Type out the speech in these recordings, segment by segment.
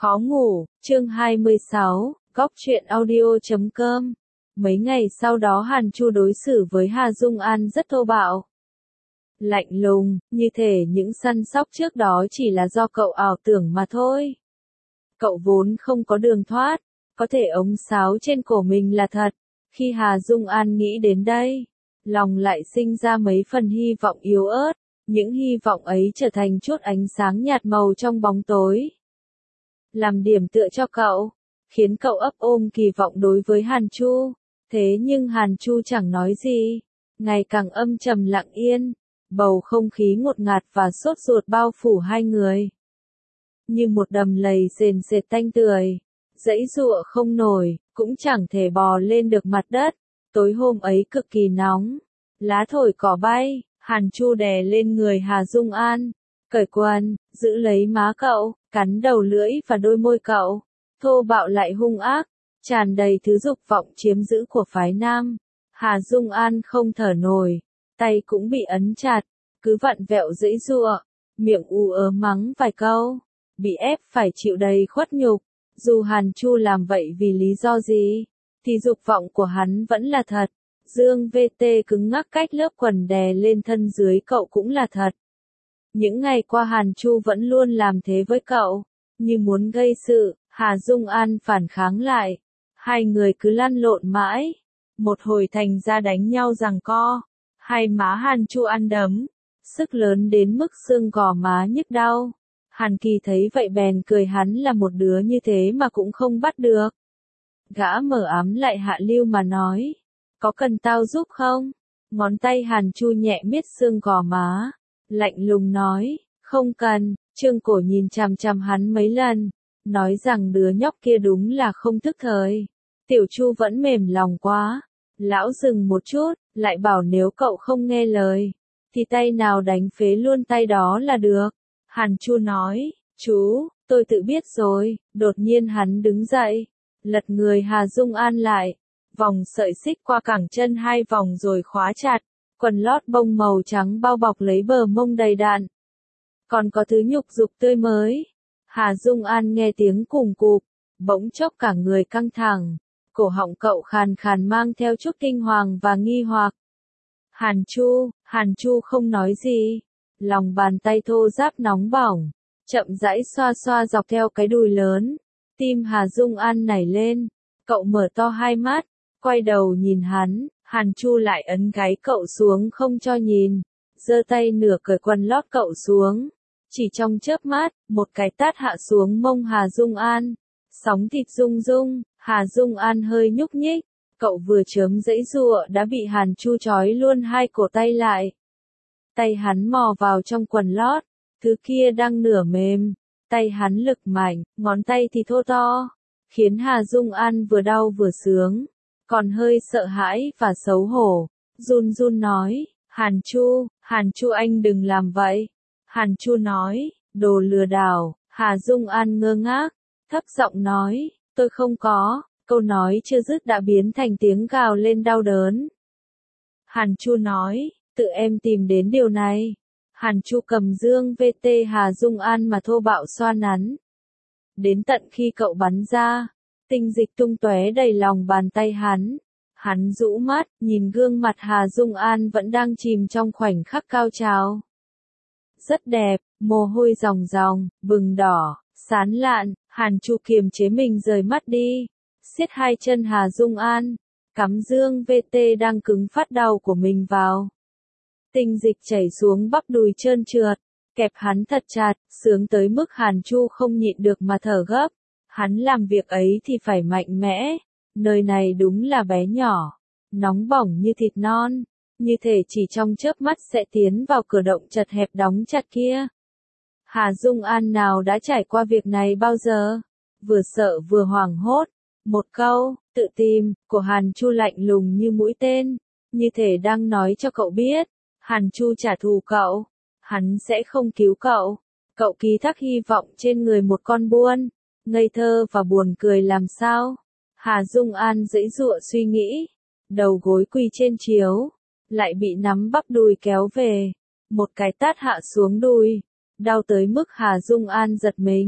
Khó ngủ, chương 26, góc truyện audio.com. Mấy ngày sau đó Hàn Chu đối xử với Hà Dung An rất thô bạo. Lạnh lùng, như thể những săn sóc trước đó chỉ là do cậu ảo tưởng mà thôi. Cậu vốn không có đường thoát, có thể ống sáo trên cổ mình là thật. Khi Hà Dung An nghĩ đến đây, lòng lại sinh ra mấy phần hy vọng yếu ớt, những hy vọng ấy trở thành chút ánh sáng nhạt màu trong bóng tối. Làm điểm tựa cho cậu, khiến cậu ấp ôm kỳ vọng đối với Hàn Chu. Thế nhưng Hàn Chu chẳng nói gì, ngày càng âm trầm lặng yên, bầu không khí ngột ngạt và sốt ruột bao phủ hai người. Như một đầm lầy sền sệt tanh tưởi, giãy giụa không nổi, cũng chẳng thể bò lên được mặt đất. Tối hôm ấy cực kỳ nóng, lá thổi cỏ bay, Hàn Chu đè lên người Hà Dung An, cởi quần, giữ lấy má cậu, cắn đầu lưỡi và đôi môi cậu, thô bạo lại hung ác, tràn đầy thứ dục vọng chiếm giữ của phái nam. Hà Dung An không thở nổi, tay cũng bị ấn chặt, cứ vặn vẹo giãy giụa, miệng ú ớ mắng vài câu, bị ép phải chịu đầy khuất nhục. Dù Hàn Chu làm vậy vì lý do gì, thì dục vọng của hắn vẫn là thật. Dương VT cứng ngắc cách lớp quần đè lên thân dưới cậu cũng là thật. Những ngày qua Hàn Chu vẫn luôn làm thế với cậu, như muốn gây sự. Hà Dung An phản kháng lại. Hai người cứ lăn lộn mãi. Một hồi thành ra đánh nhau giằng co. Hai má Hàn Chu ăn đấm, sức lớn đến mức xương gò má nhức đau. Hàn Kỳ thấy vậy bèn cười, hắn là một đứa như thế mà cũng không bắt được. Gã mở ám lại hạ lưu mà nói, có cần tao giúp không? Ngón tay Hàn Chu nhẹ miết xương gò má, lạnh lùng nói, không cần. Trương Cổ nhìn chằm chằm hắn mấy lần, nói rằng đứa nhóc kia đúng là không thức thời. Tiểu Chu vẫn mềm lòng quá. Lão dừng một chút, lại bảo nếu cậu không nghe lời, thì tay nào đánh phế luôn tay đó là được. Hàn Chu nói, chú, tôi tự biết rồi. Đột nhiên hắn đứng dậy, lật người Hà Dung An lại, vòng sợi xích qua cẳng chân hai vòng rồi khóa chặt. Quần lót bông màu trắng bao bọc lấy bờ mông đầy đặn, còn có thứ nhục dục tươi mới. Hà Dung An nghe tiếng cùm cụp, bỗng chốc cả người căng thẳng, cổ họng cậu khàn khàn mang theo chút kinh hoàng và nghi hoặc. Hàn Chu không nói gì, lòng bàn tay thô ráp nóng bỏng, chậm rãi xoa xoa dọc theo cái đùi lớn. Tim Hà Dung An nảy lên, cậu mở to hai mắt, quay đầu nhìn hắn. Hàn Chu lại ấn gáy cậu xuống không cho nhìn, giơ tay nửa cởi quần lót cậu xuống. Chỉ trong chớp mắt, một cái tát hạ xuống mông Hà Dung An. Sóng thịt rung rung, Hà Dung An hơi nhúc nhích. Cậu vừa chớm giãy giụa đã bị Hàn Chu trói luôn hai cổ tay lại. Tay hắn mò vào trong quần lót, thứ kia đang nửa mềm. Tay hắn lực mạnh, ngón tay thì thô to, khiến Hà Dung An vừa đau vừa sướng, còn hơi sợ hãi và xấu hổ. Run run nói, Hàn Chu anh đừng làm vậy. Hàn Chu nói, đồ lừa đảo. Hà Dung An ngơ ngác, thấp giọng nói, tôi không có. Câu nói chưa dứt đã biến thành tiếng gào lên đau đớn. Hàn Chu nói, tự em tìm đến điều này. Hàn Chu cầm dương VT Hà Dung An mà thô bạo xoa nắn. Đến tận khi cậu bắn ra, tinh dịch tung tóe đầy lòng bàn tay hắn. Hắn rũ mắt, nhìn gương mặt Hà Dung An vẫn đang chìm trong khoảnh khắc cao trào. Rất đẹp, mồ hôi ròng ròng, bừng đỏ, sán lạn. Hàn Chu kiềm chế mình rời mắt đi, siết hai chân Hà Dung An, cắm dương VT đang cứng phát đau của mình vào. Tinh dịch chảy xuống bắp đùi trơn trượt, kẹp hắn thật chặt, sướng tới mức Hàn Chu không nhịn được mà thở gấp. Hắn làm việc ấy thì phải mạnh mẽ, nơi này đúng là bé nhỏ, nóng bỏng như thịt non, như thể chỉ trong chớp mắt sẽ tiến vào cửa động chật hẹp đóng chặt kia. Hà Dung An nào đã trải qua việc này bao giờ, vừa sợ vừa hoảng hốt. Một câu, tự tìm, của Hàn Chu lạnh lùng như mũi tên, như thể đang nói cho cậu biết, Hàn Chu trả thù cậu, hắn sẽ không cứu cậu. Cậu ký thác hy vọng trên người một con buôn, ngây thơ và buồn cười làm sao. Hà Dung An giãy giụa suy nghĩ, đầu gối quỳ trên chiếu, lại bị nắm bắp đùi kéo về, một cái tát hạ xuống đùi, đau tới mức Hà Dung An giật mình,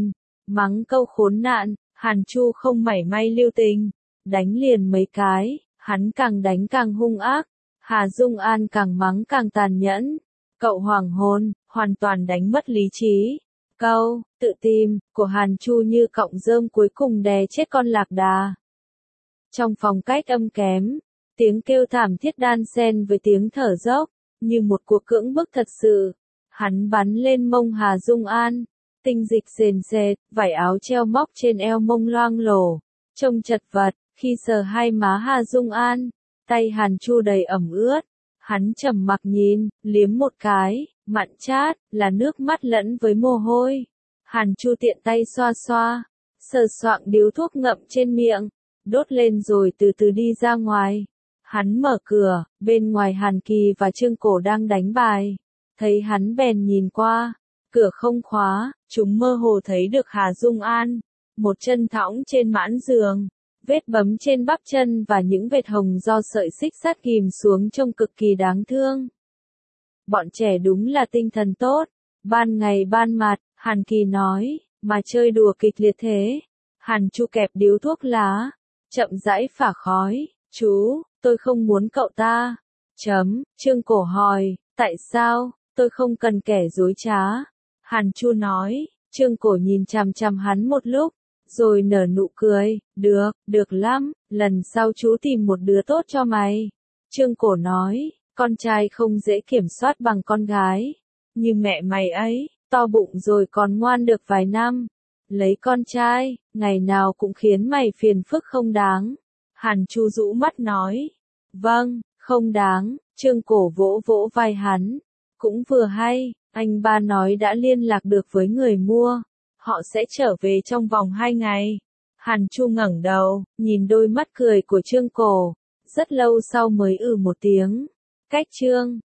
Mắng câu khốn nạn, Hàn Chu không mảy may lưu tình, đánh liền mấy cái, hắn càng đánh càng hung ác, Hà Dung An càng mắng càng tàn nhẫn. Cậu hoàng hôn, hoàn toàn đánh mất lý trí. Câu, tự tìm, của Hàn Chu như cọng rơm cuối cùng đè chết con lạc đà. Trong phòng cách âm kém, tiếng kêu thảm thiết đan xen với tiếng thở dốc, như một cuộc cưỡng bức thật sự. Hắn bắn lên mông Hà Dung An, tinh dịch sền sệt, vải áo treo móc trên eo mông loang lổ, trông chật vật, khi sờ hai má Hà Dung An, tay Hàn Chu đầy ẩm ướt. Hắn trầm mặc nhìn, liếm một cái, mặn chát, là nước mắt lẫn với mồ hôi. Hàn Chu tiện tay xoa xoa, sờ soạng điếu thuốc ngậm trên miệng, đốt lên rồi từ từ đi ra ngoài. Hắn mở cửa, bên ngoài Hàn Kỳ và Trương Cổ đang đánh bài. Thấy hắn bèn nhìn qua, cửa không khóa, chúng mơ hồ thấy được Hà Dung An, một chân thõng trên mãn giường, vết bấm trên bắp chân và những vệt hồng do sợi xích sắt ghim xuống trông cực kỳ đáng thương. Bọn trẻ đúng là tinh thần tốt, ban ngày ban mặt, Hàn Kỳ nói, mà chơi đùa kịch liệt thế. Hàn Chu kẹp điếu thuốc lá, chậm rãi phả khói, chú, tôi không muốn cậu ta. Trương Cổ hỏi, tại sao, tôi không cần kẻ dối trá. Hàn Chu nói, Trương Cổ nhìn chằm chằm hắn một lúc, rồi nở nụ cười, được lắm, lần sau chú tìm một đứa tốt cho mày. Trương Cổ nói, con trai không dễ kiểm soát bằng con gái. Như mẹ mày ấy, to bụng rồi còn ngoan được vài năm. Lấy con trai, ngày nào cũng khiến mày phiền phức không đáng. Hàn Chu rũ mắt nói, vâng, không đáng. Trương Cổ vỗ vỗ vai hắn, cũng vừa hay, anh ba nói đã liên lạc được với người mua. Họ sẽ trở về trong vòng 2 ngày. Hàn Chu ngẩng đầu, nhìn đôi mắt cười của Trương Cổ, rất lâu sau mới một tiếng. Cách chương